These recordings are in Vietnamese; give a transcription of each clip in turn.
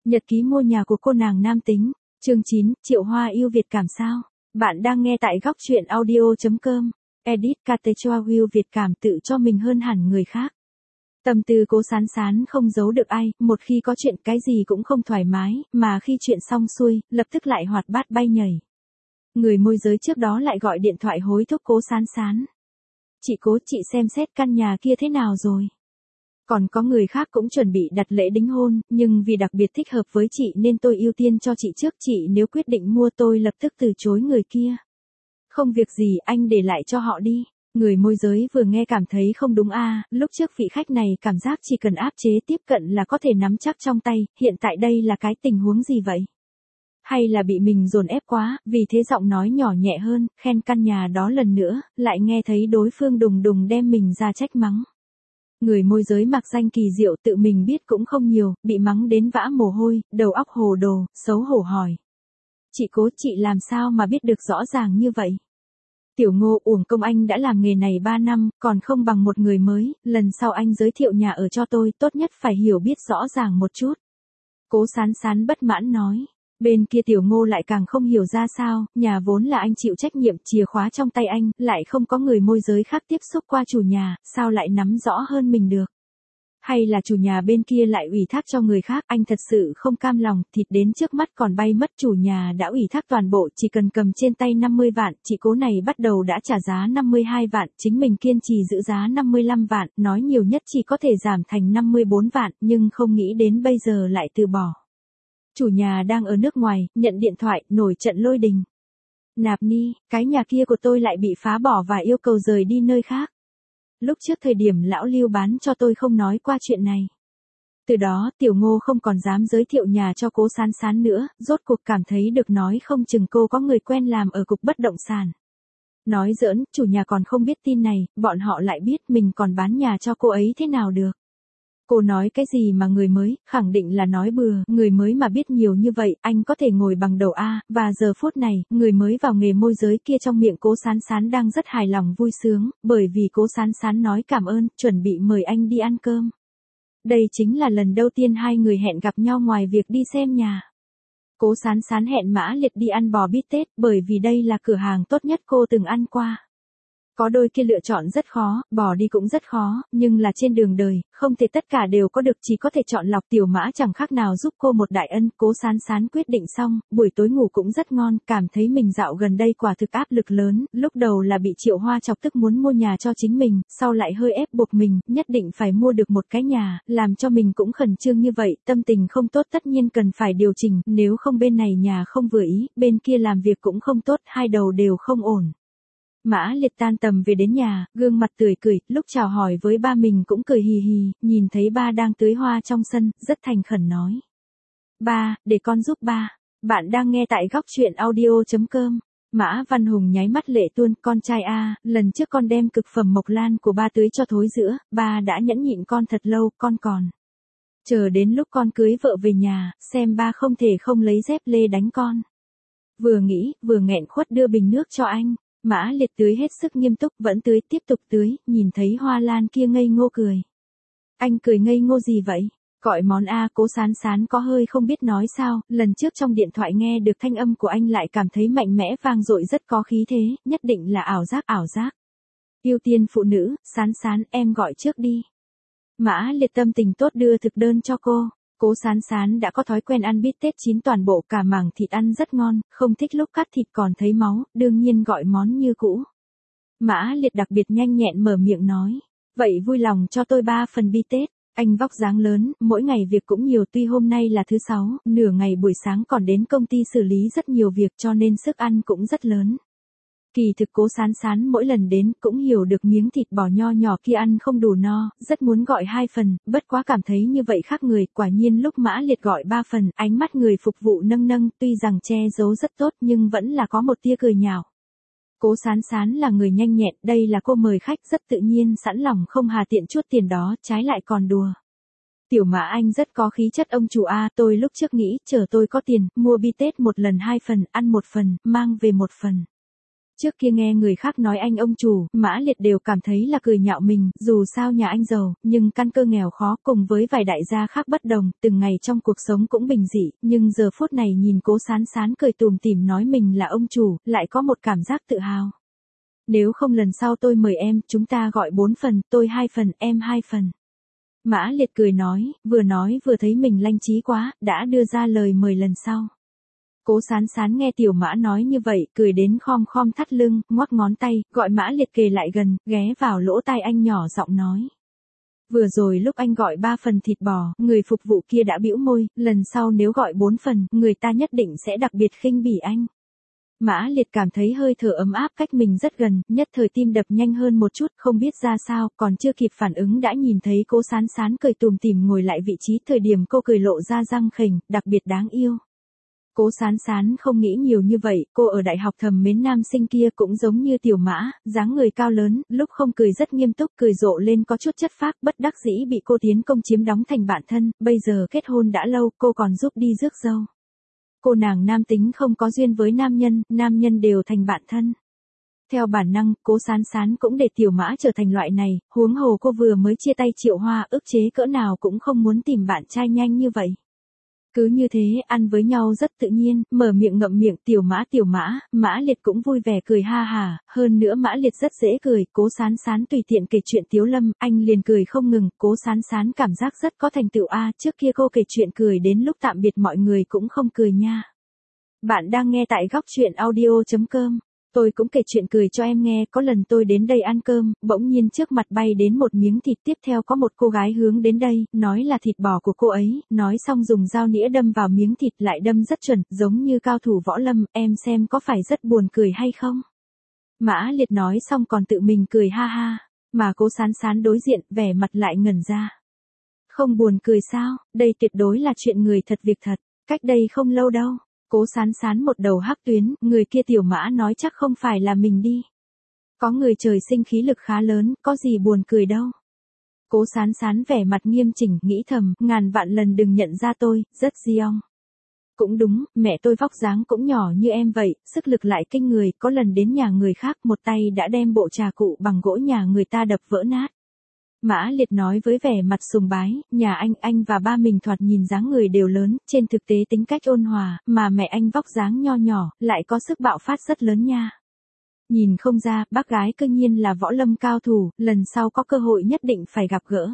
Nhật ký mua nhà của cô nàng nam tính. Chương 9, Triệu Hoa yêu Việt cảm sao? Bạn đang nghe tại góc truyện audio.com. Edit Catechua Will Việt cảm tự cho mình hơn hẳn người khác. Tâm tư Cố Sán Sán không giấu được ai, một khi có chuyện cái gì cũng không thoải mái, mà khi chuyện xong xuôi, lập tức lại hoạt bát bay nhảy. Người môi giới trước đó lại gọi điện thoại hối thúc Cố Sán Sán. Chị Cố, chị xem xét căn nhà kia thế nào rồi? Còn có người khác cũng chuẩn bị đặt lễ đính hôn, nhưng vì đặc biệt thích hợp với chị nên tôi ưu tiên cho chị trước. Chị nếu quyết định mua tôi lập tức từ chối người kia. Không việc gì, anh để lại cho họ đi. Người môi giới vừa nghe cảm thấy không đúng lúc trước vị khách này cảm giác chỉ cần áp chế tiếp cận là có thể nắm chắc trong tay, hiện tại đây là cái tình huống gì vậy? Hay là bị mình dồn ép quá, vì thế giọng nói nhỏ nhẹ hơn, khen căn nhà đó lần nữa, lại nghe thấy đối phương đùng đùng đem mình ra trách mắng. Người môi giới mặc danh kỳ diệu tự mình biết cũng không nhiều, bị mắng đến vã mồ hôi, đầu óc hồ đồ, xấu hổ hỏi. Chị Cố, chị làm sao mà biết được rõ ràng như vậy? Tiểu Ngô, uổng công anh đã làm nghề này 3 năm, còn không bằng một người mới, lần sau anh giới thiệu nhà ở cho tôi, tốt nhất phải hiểu biết rõ ràng một chút. Cố Sán Sán bất mãn nói. Bên kia Tiểu Ngô lại càng không hiểu ra sao, nhà vốn là anh chịu trách nhiệm, chìa khóa trong tay anh, lại không có người môi giới khác tiếp xúc qua chủ nhà, sao lại nắm rõ hơn mình được? Hay là chủ nhà bên kia lại ủy thác cho người khác, anh thật sự không cam lòng, thịt đến trước mắt còn bay mất. Chủ nhà đã ủy thác toàn bộ, chỉ cần cầm trên tay 50 vạn, chị Cố này bắt đầu đã trả giá 52 vạn, chính mình kiên trì giữ giá 55 vạn, nói nhiều nhất chỉ có thể giảm thành 54 vạn, nhưng không nghĩ đến bây giờ lại từ bỏ. Chủ nhà đang ở nước ngoài, nhận điện thoại, nổi trận lôi đình. Nạp Ni, cái nhà kia của tôi lại bị phá bỏ và yêu cầu rời đi nơi khác. Lúc trước thời điểm lão Lưu bán cho tôi không nói qua chuyện này. Từ đó, Tiểu Ngô không còn dám giới thiệu nhà cho Cố Sán Sán nữa, rốt cuộc cảm thấy được nói không chừng cô có người quen làm ở cục bất động sản. Nói giỡn, chủ nhà còn không biết tin này, bọn họ lại biết mình còn bán nhà cho cô ấy thế nào được. Cô nói cái gì mà người mới, khẳng định là nói bừa, người mới mà biết nhiều như vậy, anh có thể ngồi bằng đầu và giờ phút này, người mới vào nghề môi giới kia trong miệng Cố Sán Sán đang rất hài lòng vui sướng, bởi vì Cố Sán Sán nói cảm ơn, chuẩn bị mời anh đi ăn cơm. Đây chính là lần đầu tiên hai người hẹn gặp nhau ngoài việc đi xem nhà. Cố Sán Sán hẹn Mã Liệt đi ăn bò bít tết, bởi vì đây là cửa hàng tốt nhất cô từng ăn qua. Có đôi kia lựa chọn rất khó, bỏ đi cũng rất khó, nhưng là trên đường đời, không thể tất cả đều có được, chỉ có thể chọn lọc. Tiểu Mã chẳng khác nào giúp cô một đại ân. Cố Sán Sán quyết định xong, buổi tối ngủ cũng rất ngon, cảm thấy mình dạo gần đây quả thực áp lực lớn, lúc đầu là bị Triệu Hoa chọc tức muốn mua nhà cho chính mình, sau lại hơi ép buộc mình, nhất định phải mua được một cái nhà, làm cho mình cũng khẩn trương như vậy, tâm tình không tốt tất nhiên cần phải điều chỉnh, nếu không bên này nhà không vừa ý, bên kia làm việc cũng không tốt, hai đầu đều không ổn. Mã Liệt tan tầm về đến nhà, gương mặt tươi cười, lúc chào hỏi với ba mình cũng cười hì hì, nhìn thấy ba đang tưới hoa trong sân, rất thành khẩn nói. Ba, để con giúp ba. Bạn đang nghe tại góc truyện audio.com. Mã Văn Hùng nháy mắt lệ tuôn, con trai lần trước con đem cực phẩm mộc lan của ba tưới cho thối rữa, ba đã nhẫn nhịn con thật lâu, con còn. Chờ đến lúc con cưới vợ về nhà, xem ba không thể không lấy dép lê đánh con. Vừa nghĩ, vừa nghẹn khuất đưa bình nước cho anh. Mã Liệt tưới hết sức nghiêm túc, vẫn tưới, tiếp tục tưới, nhìn thấy hoa lan kia ngây ngô cười. Anh cười ngây ngô gì vậy? Gọi món Cố Sán Sán có hơi không biết nói sao, lần trước trong điện thoại nghe được thanh âm của anh lại cảm thấy mạnh mẽ vang dội rất có khí thế, nhất định là ảo giác. Ưu tiên phụ nữ, Sán Sán, em gọi trước đi. Mã Liệt tâm tình tốt đưa thực đơn cho cô. Cố Sán Sán đã có thói quen ăn bít tết chín toàn bộ, cả mảng thịt ăn rất ngon, không thích lúc cắt thịt còn thấy máu, đương nhiên gọi món như cũ. Mã Liệt đặc biệt nhanh nhẹn mở miệng nói, vậy vui lòng cho tôi 3 phần bít tết. Anh vóc dáng lớn, mỗi ngày việc cũng nhiều, tuy hôm nay là thứ 6, nửa ngày buổi sáng còn đến công ty xử lý rất nhiều việc cho nên sức ăn cũng rất lớn. Kỳ thực Cố Sán Sán mỗi lần đến cũng hiểu được miếng thịt bò nho nhỏ kia ăn không đủ no, rất muốn gọi 2 phần, bất quá cảm thấy như vậy khác người, quả nhiên lúc Mã Liệt gọi 3 phần, ánh mắt người phục vụ nâng, tuy rằng che giấu rất tốt nhưng vẫn là có một tia cười nhạo. Cố Sán Sán là người nhanh nhẹn, đây là cô mời khách rất tự nhiên, sẵn lòng không hà tiện chút tiền đó, trái lại còn đùa. Tiểu Mã anh rất có khí chất ông chủ tôi lúc trước nghĩ, chờ tôi có tiền, mua bít tết một lần 2 phần, ăn 1 phần, mang về 1 phần. Trước kia nghe người khác nói anh ông chủ, Mã Liệt đều cảm thấy là cười nhạo mình, dù sao nhà anh giàu, nhưng căn cơ nghèo khó cùng với vài đại gia khác bất đồng, từng ngày trong cuộc sống cũng bình dị, nhưng giờ phút này nhìn Cố Sán Sán cười tủm tỉm nói mình là ông chủ, lại có một cảm giác tự hào. Nếu không lần sau tôi mời em, chúng ta gọi 4 phần, tôi 2 phần, em 2 phần. Mã Liệt cười nói vừa thấy mình lanh trí quá, đã đưa ra lời mời lần sau. Cố Sán Sán nghe Tiểu Mã nói như vậy, cười đến khom khom thắt lưng, ngoắc ngón tay, gọi Mã Liệt kề lại gần, ghé vào lỗ tai anh nhỏ giọng nói. Vừa rồi lúc anh gọi 3 phần thịt bò, người phục vụ kia đã bĩu môi, lần sau nếu gọi 4 phần, người ta nhất định sẽ đặc biệt khinh bỉ anh. Mã Liệt cảm thấy hơi thở ấm áp cách mình rất gần, nhất thời tim đập nhanh hơn một chút, không biết ra sao, còn chưa kịp phản ứng đã nhìn thấy Cố Sán Sán cười tủm tỉm ngồi lại vị trí, thời điểm cô cười lộ ra răng khểnh, đặc biệt đáng yêu. Cố Sán Sán không nghĩ nhiều như vậy, cô ở đại học thầm mến nam sinh kia cũng giống như Tiểu Mã, dáng người cao lớn, lúc không cười rất nghiêm túc, cười rộ lên có chút chất phác, bất đắc dĩ bị cô tiến công chiếm đóng thành bạn thân, bây giờ kết hôn đã lâu, cô còn giúp đi rước dâu. Cô nàng nam tính không có duyên với nam nhân đều thành bạn thân. Theo bản năng, Cố Sán Sán cũng để Tiểu Mã trở thành loại này, huống hồ cô vừa mới chia tay Triệu Hoa, ức chế cỡ nào cũng không muốn tìm bạn trai nhanh như vậy. Cứ như thế, ăn với nhau rất tự nhiên, mở miệng ngậm miệng Tiểu Mã, Mã Liệt cũng vui vẻ cười ha hà, hơn nữa Mã Liệt rất dễ cười, Cố Sán Sán tùy tiện kể chuyện Tiếu Lâm, anh liền cười không ngừng, Cố Sán Sán cảm giác rất có thành tựu trước kia cô kể chuyện cười đến lúc tạm biệt mọi người cũng không cười nha. Bạn đang nghe tại góc truyện audio.com. Tôi cũng kể chuyện cười cho em nghe, có lần tôi đến đây ăn cơm, bỗng nhiên trước mặt bay đến một miếng thịt, tiếp theo có một cô gái hướng đến đây, nói là thịt bò của cô ấy, nói xong dùng dao nĩa đâm vào miếng thịt lại đâm rất chuẩn, giống như cao thủ võ lâm, em xem có phải rất buồn cười hay không? Mã Liệt nói xong còn tự mình cười ha ha, mà Cố Sán Sán đối diện, vẻ mặt lại ngẩn ra. Không buồn cười sao, đây tuyệt đối là chuyện người thật việc thật, cách đây không lâu đâu. Cố Sán Sán một đầu hắc tuyến, người kia Tiểu Mã nói chắc không phải là mình đi. Có người trời sinh khí lực khá lớn, có gì buồn cười đâu. Cố Sán Sán vẻ mặt nghiêm chỉnh, nghĩ thầm, ngàn vạn lần đừng nhận ra tôi, rất diong. Cũng đúng, mẹ tôi vóc dáng cũng nhỏ như em vậy, sức lực lại kinh người, có lần đến nhà người khác một tay đã đem bộ trà cụ bằng gỗ nhà người ta đập vỡ nát. Mã Liệt nói với vẻ mặt sùng bái, nhà anh và ba mình thoạt nhìn dáng người đều lớn, trên thực tế tính cách ôn hòa, mà mẹ anh vóc dáng nho nhỏ, lại có sức bạo phát rất lớn nha. Nhìn không ra, bác gái cương nhiên là võ lâm cao thủ, lần sau có cơ hội nhất định phải gặp gỡ.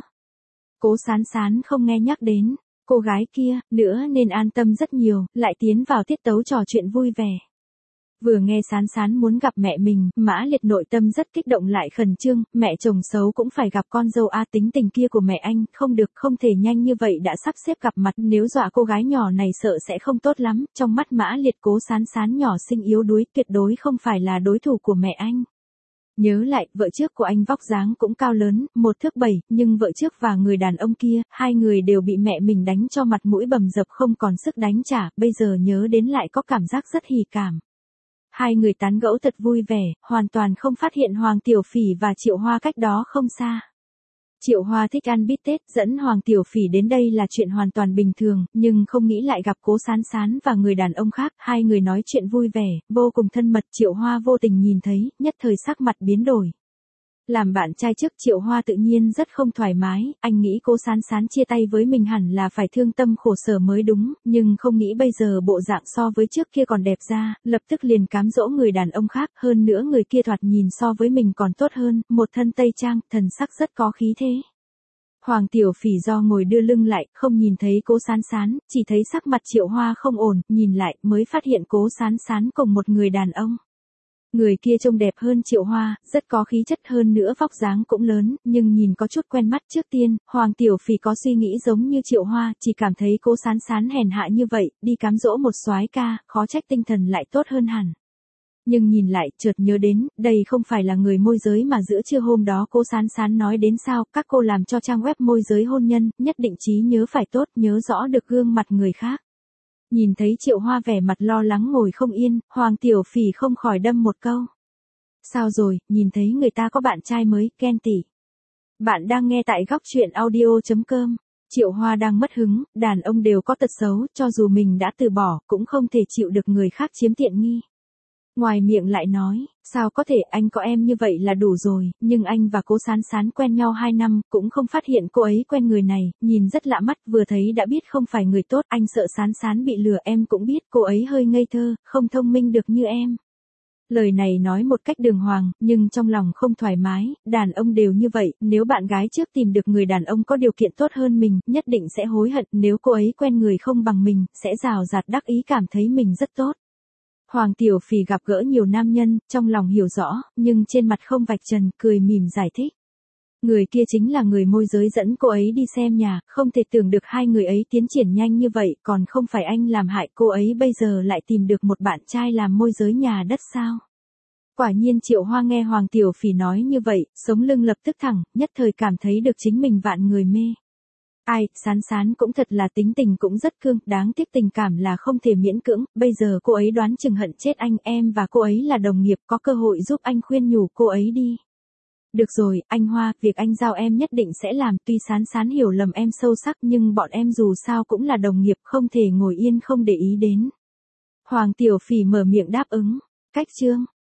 Cố Sán Sán không nghe nhắc đến, cô gái kia, nữa nên an tâm rất nhiều, lại tiến vào tiết tấu trò chuyện vui vẻ. Vừa nghe Sán Sán muốn gặp mẹ mình, Mã Liệt nội tâm rất kích động lại khẩn trương, mẹ chồng xấu cũng phải gặp con dâu tính tình kia của mẹ anh, không được, không thể nhanh như vậy đã sắp xếp gặp mặt, nếu dọa cô gái nhỏ này sợ sẽ không tốt lắm, trong mắt Mã Liệt Cố Sán Sán nhỏ xinh yếu đuối, tuyệt đối không phải là đối thủ của mẹ anh. Nhớ lại, vợ trước của anh vóc dáng cũng cao lớn, 1 thước 7, nhưng vợ trước và người đàn ông kia, hai người đều bị mẹ mình đánh cho mặt mũi bầm dập không còn sức đánh trả, bây giờ nhớ đến lại có cảm giác rất hỉ cảm. Hai người tán gẫu thật vui vẻ, hoàn toàn không phát hiện Hoàng Tiểu Phỉ và Triệu Hoa cách đó không xa. Triệu Hoa thích ăn bít tết, dẫn Hoàng Tiểu Phỉ đến đây là chuyện hoàn toàn bình thường, nhưng không nghĩ lại gặp Cố Sán Sán và người đàn ông khác, hai người nói chuyện vui vẻ, vô cùng thân mật, Triệu Hoa vô tình nhìn thấy, nhất thời sắc mặt biến đổi. Làm bạn trai trước Triệu Hoa tự nhiên rất không thoải mái, anh nghĩ Cố Sán Sán chia tay với mình hẳn là phải thương tâm khổ sở mới đúng, nhưng không nghĩ bây giờ bộ dạng so với trước kia còn đẹp ra, lập tức liền cám dỗ người đàn ông khác, hơn nữa người kia thoạt nhìn so với mình còn tốt hơn, một thân tây trang, thần sắc rất có khí thế. Hoàng Tiểu Phỉ do ngồi đưa lưng lại, không nhìn thấy Cố Sán Sán, chỉ thấy sắc mặt Triệu Hoa không ổn, nhìn lại mới phát hiện Cố Sán Sán cùng một người đàn ông. Người kia trông đẹp hơn Triệu Hoa, rất có khí chất hơn nữa vóc dáng cũng lớn, nhưng nhìn có chút quen mắt trước tiên, Hoàng Tiểu Phỉ có suy nghĩ giống như Triệu Hoa, chỉ cảm thấy Cố Sán Sán hèn hạ như vậy, đi cám dỗ một soái ca, khó trách tinh thần lại tốt hơn hẳn. Nhưng nhìn lại, chợt nhớ đến, đây không phải là người môi giới mà giữa trưa hôm đó Cố Sán Sán nói đến sao, các cô làm cho trang web môi giới hôn nhân, nhất định trí nhớ phải tốt, nhớ rõ được gương mặt người khác. Nhìn thấy Triệu Hoa vẻ mặt lo lắng ngồi không yên, Hoàng Tiểu Phỉ không khỏi đâm một câu. Sao rồi, nhìn thấy người ta có bạn trai mới, ghen tị. Bạn đang nghe tại góc truyện audio.com. Triệu Hoa đang mất hứng, đàn ông đều có tật xấu, cho dù mình đã từ bỏ, cũng không thể chịu được người khác chiếm tiện nghi. Ngoài miệng lại nói, sao có thể, anh có em như vậy là đủ rồi, nhưng anh và cô Sán Sán quen nhau 2 năm, cũng không phát hiện cô ấy quen người này, nhìn rất lạ mắt, vừa thấy đã biết không phải người tốt, anh sợ Sán Sán bị lừa, em cũng biết cô ấy hơi ngây thơ, không thông minh được như em. Lời này nói một cách đường hoàng, nhưng trong lòng không thoải mái, đàn ông đều như vậy, nếu bạn gái trước tìm được người đàn ông có điều kiện tốt hơn mình, nhất định sẽ hối hận, nếu cô ấy quen người không bằng mình, sẽ rào rạt đắc ý cảm thấy mình rất tốt. Hoàng Tiểu Phỉ gặp gỡ nhiều nam nhân, trong lòng hiểu rõ, nhưng trên mặt không vạch trần, cười mỉm giải thích. Người kia chính là người môi giới dẫn cô ấy đi xem nhà, không thể tưởng được hai người ấy tiến triển nhanh như vậy, còn không phải anh làm hại cô ấy bây giờ lại tìm được một bạn trai làm môi giới nhà đất sao? Quả nhiên Triệu Hoa nghe Hoàng Tiểu Phỉ nói như vậy, sống lưng lập tức thẳng, nhất thời cảm thấy được chính mình vạn người mê. Ai, Sán Sán cũng thật là tính tình cũng rất cương, đáng tiếc tình cảm là không thể miễn cưỡng, bây giờ cô ấy đoán chừng hận chết anh, em và cô ấy là đồng nghiệp, có cơ hội giúp anh khuyên nhủ cô ấy đi. Được rồi, anh Hoa, việc anh giao em nhất định sẽ làm, tuy Sán Sán hiểu lầm em sâu sắc nhưng bọn em dù sao cũng là đồng nghiệp, không thể ngồi yên không để ý đến. Hoàng Tiểu Phỉ mở miệng đáp ứng. Cách chương